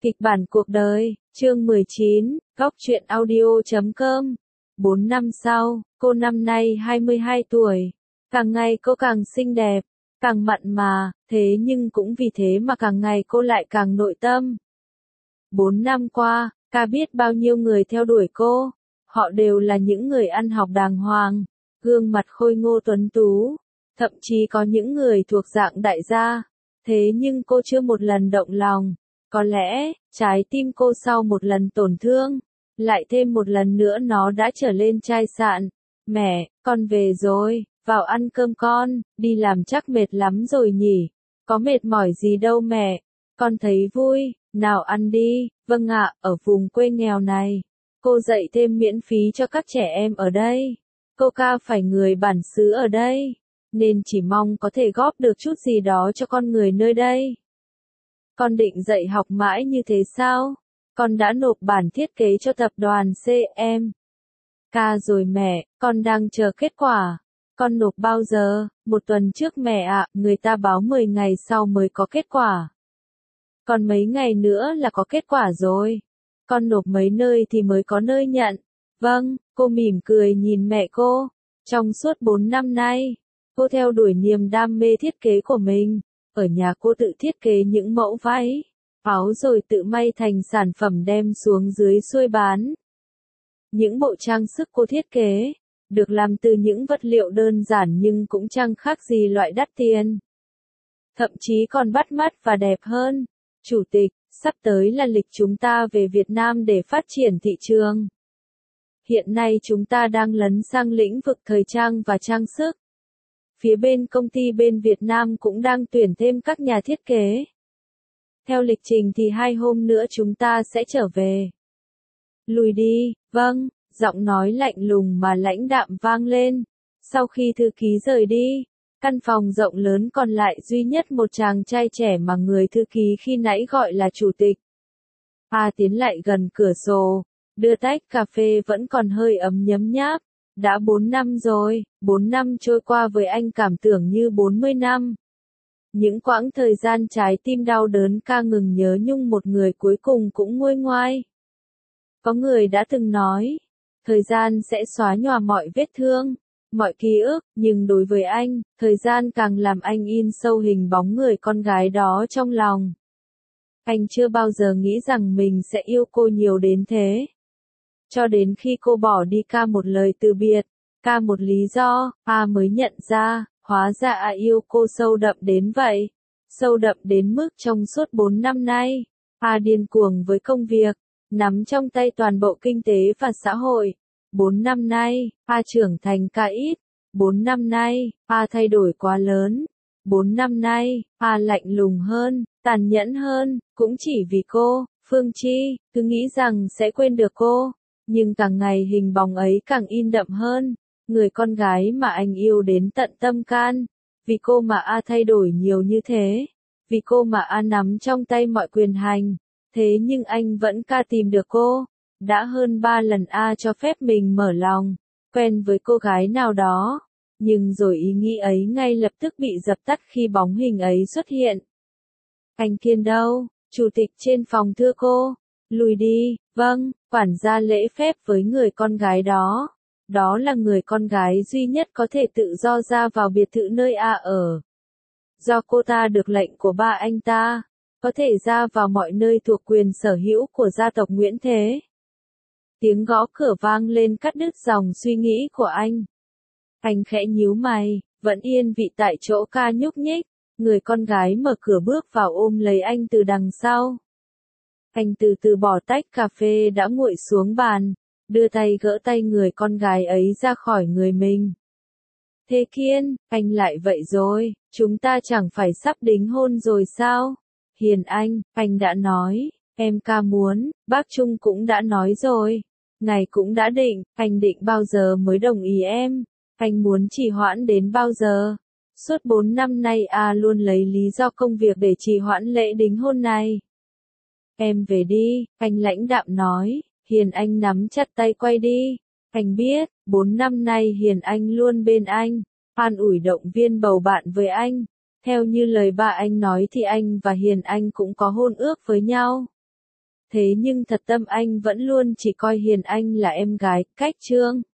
Kịch bản cuộc đời, chương 19, góc truyện audio.com. 4 năm sau, cô năm nay 22 tuổi. Càng ngày cô càng xinh đẹp, càng mặn mà, thế nhưng cũng vì thế mà càng ngày cô lại càng nội tâm. 4 năm qua, ca biết bao nhiêu người theo đuổi cô. Họ đều là những người ăn học đàng hoàng, gương mặt khôi ngô tuấn tú. Thậm chí có những người thuộc dạng đại gia. Thế nhưng cô chưa một lần động lòng. Có lẽ, trái tim cô sau một lần tổn thương, lại thêm một lần nữa nó đã trở lên chai sạn. Mẹ, con về rồi, vào ăn cơm con, đi làm chắc mệt lắm rồi nhỉ. Có mệt mỏi gì đâu mẹ, con thấy vui, nào ăn đi. Vâng ạ, ở vùng quê nghèo này, cô dạy thêm miễn phí cho các trẻ em ở đây. Cô ca phải người bản xứ ở đây, nên chỉ mong có thể góp được chút gì đó cho con người nơi đây. Con định dạy học mãi như thế sao? Con đã nộp bản thiết kế cho tập đoàn CM. Ca rồi mẹ, con đang chờ kết quả. Con nộp bao giờ? 1 tuần trước mẹ ạ, người ta báo 10 ngày sau mới có kết quả. Còn mấy ngày nữa là có kết quả rồi. Con nộp mấy nơi thì mới có nơi nhận. Vâng, cô mỉm cười nhìn mẹ cô. Trong suốt 4 năm nay, cô theo đuổi niềm đam mê thiết kế của mình. Ở nhà cô tự thiết kế những mẫu váy, áo rồi tự may thành sản phẩm đem xuống dưới xuôi bán. Những bộ trang sức cô thiết kế, được làm từ những vật liệu đơn giản nhưng cũng chẳng khác gì loại đắt tiền. Thậm chí còn bắt mắt và đẹp hơn. Chủ tịch, sắp tới là lịch chúng ta về Việt Nam để phát triển thị trường. Hiện nay chúng ta đang lấn sang lĩnh vực thời trang và trang sức. Phía bên công ty bên Việt Nam cũng đang tuyển thêm các nhà thiết kế. Theo lịch trình thì 2 hôm nữa chúng ta sẽ trở về. Lùi đi, vâng, giọng nói lạnh lùng mà lãnh đạm vang lên. Sau khi thư ký rời đi, căn phòng rộng lớn còn lại duy nhất một chàng trai trẻ mà người thư ký khi nãy gọi là chủ tịch. Tiến lại gần cửa sổ, đưa tách cà phê vẫn còn hơi ấm nhấm nháp. Đã 4 năm rồi, 4 năm trôi qua với anh cảm tưởng như 40 năm. Những quãng thời gian trái tim đau đớn ca ngừng nhớ nhung một người cuối cùng cũng nguôi ngoai. Có người đã từng nói, thời gian sẽ xóa nhòa mọi vết thương, mọi ký ức, nhưng đối với anh, thời gian càng làm anh in sâu hình bóng người con gái đó trong lòng. Anh chưa bao giờ nghĩ rằng mình sẽ yêu cô nhiều đến thế. Cho đến khi cô bỏ đi ca một lời từ biệt, ca một lý do, mới nhận ra, hóa ra yêu cô sâu đậm đến vậy. Sâu đậm đến mức trong suốt 4 năm nay, điên cuồng với công việc, nắm trong tay toàn bộ kinh tế và xã hội. 4 năm nay, trưởng thành ca ít. 4 năm nay, thay đổi quá lớn. 4 năm nay, lạnh lùng hơn, tàn nhẫn hơn, cũng chỉ vì cô, Phương Chi, cứ nghĩ rằng sẽ quên được cô. Nhưng càng ngày hình bóng ấy càng in đậm hơn, người con gái mà anh yêu đến tận tâm can. Vì cô mà thay đổi nhiều như thế, vì cô mà nắm trong tay mọi quyền hành. Thế nhưng anh vẫn tìm được cô. Đã hơn 3 lần cho phép mình mở lòng, quen với cô gái nào đó. Nhưng rồi ý nghĩ ấy ngay lập tức bị dập tắt khi bóng hình ấy xuất hiện. Anh Kiên đâu? Chủ tịch trên phòng thưa cô. Lùi đi, vâng, quản gia lễ phép với người con gái đó. Đó là người con gái duy nhất có thể tự do ra vào biệt thự nơi ở. Do cô ta được lệnh của ba anh ta, có thể ra vào mọi nơi thuộc quyền sở hữu của gia tộc Nguyễn Thế. Tiếng gõ cửa vang lên cắt đứt dòng suy nghĩ của anh. Anh khẽ nhíu mày, vẫn yên vị tại chỗ ca nhúc nhích. Người con gái mở cửa bước vào ôm lấy anh từ đằng sau. Anh từ từ bỏ tách cà phê đã nguội xuống bàn, đưa tay gỡ tay người con gái ấy ra khỏi người mình. Thế Kiên, anh lại vậy rồi, chúng ta chẳng phải sắp đính hôn rồi sao? Hiền anh đã nói, em ca muốn, bác Trung cũng đã nói rồi. Ngài cũng đã định, anh định bao giờ mới đồng ý em? Anh muốn trì hoãn đến bao giờ? Suốt 4 năm nay luôn lấy lý do công việc để trì hoãn lễ đính hôn này. Em về đi, anh lãnh đạm nói. Hiền Anh nắm chặt tay quay đi. Anh biết, 4 năm nay Hiền Anh luôn bên anh, an ủi động viên bầu bạn với anh. Theo như lời ba anh nói thì anh và Hiền Anh cũng có hôn ước với nhau. Thế nhưng thật tâm anh vẫn luôn chỉ coi Hiền Anh là em gái, cách Trương